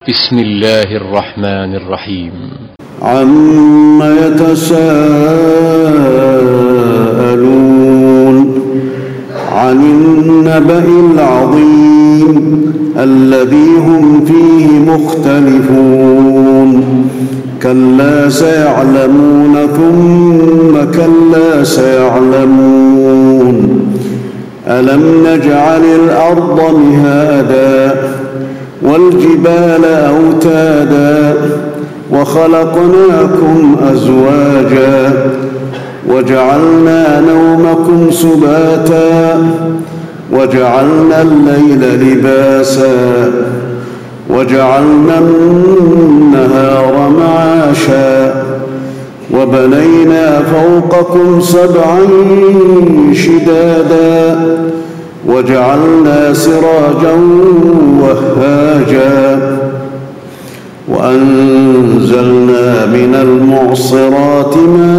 بسم الله الرحمن الرحيم. عم يتساءلون عن النبأ العظيم الذي هم فيه مختلفون كلا سيعلمون ثم كلا سيعلمون ألم نجعل الأرض مهادا والجبال أوتادا وخلقناكم أزواجا وجعلنا نومكم سباتا وجعلنا الليل لباسا وجعلنا النهار معاشا وبنينا فوقكم سبعا شدادا وجعلنا سراجا وهاجا وأنزلنا من المعصرات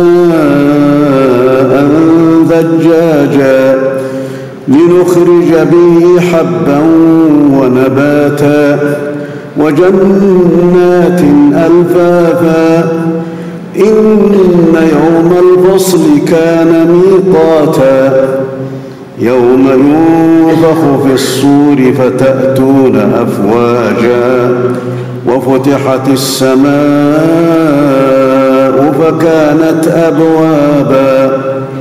ماء ثجاجا لنخرج به حبا ونباتا وجنات ألفافا إن يوم الفصل كان ميقاتا يوم ينفخ في الصور فتأتون أفواجا وفتحت السماء فكانت أبوابا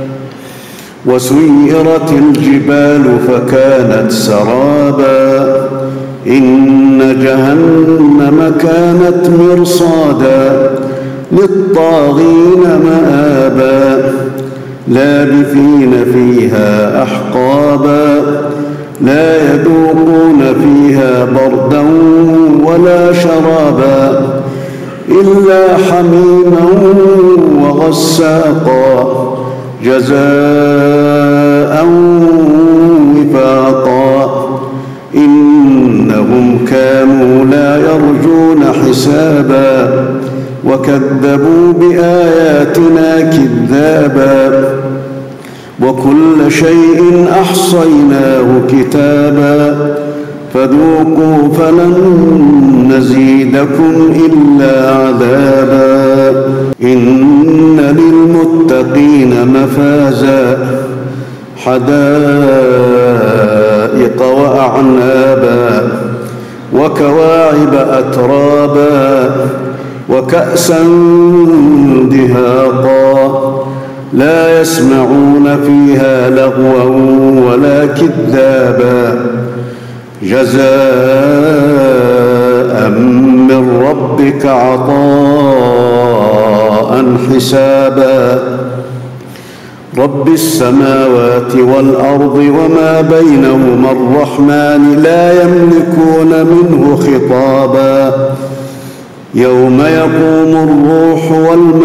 وسيرت الجبال فكانت سرابا إن جهنم كانت مرصادا للطاغين مآبا لابثين فيها أحقابا لا يذوقون فيها بردا ولا شرابا إلا حميما وغساقا جزاء وفاقا إنهم كانوا لا يرجون حسابا وكذبوا بآياتنا كذابا وكل شيء أحصيناه كتابا فذوقوا فلن نزيدكم إلا عذابا إن للمتقين مفازا حدائق وأعنابا وكواعب أترابا وكأسا دهاقا لا يسمعون فيها لغوا ولا كذابا جزاء من ربك عطاء حسابا رب السماوات والأرض وما بينهما الرحمن لا يملكون منه خطابا يوم يقوم الروح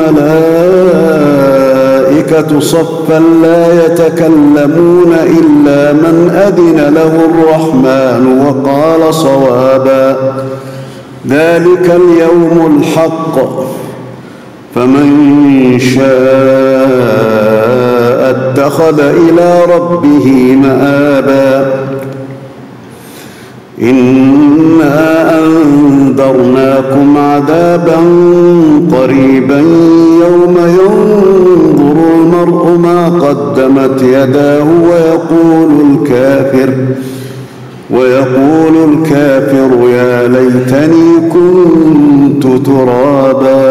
والملائكة صفا لا يتكلمون إلا من أذن له الرحمن وقال صوابا ذلك اليوم الحق فمن شاء اتخذ إلى ربه مآبا إنا أنذرناكم عذابا قريبا يوم ينظر المرء ما قدمت يداه ويقول الكافر يا ليتني كنت ترابا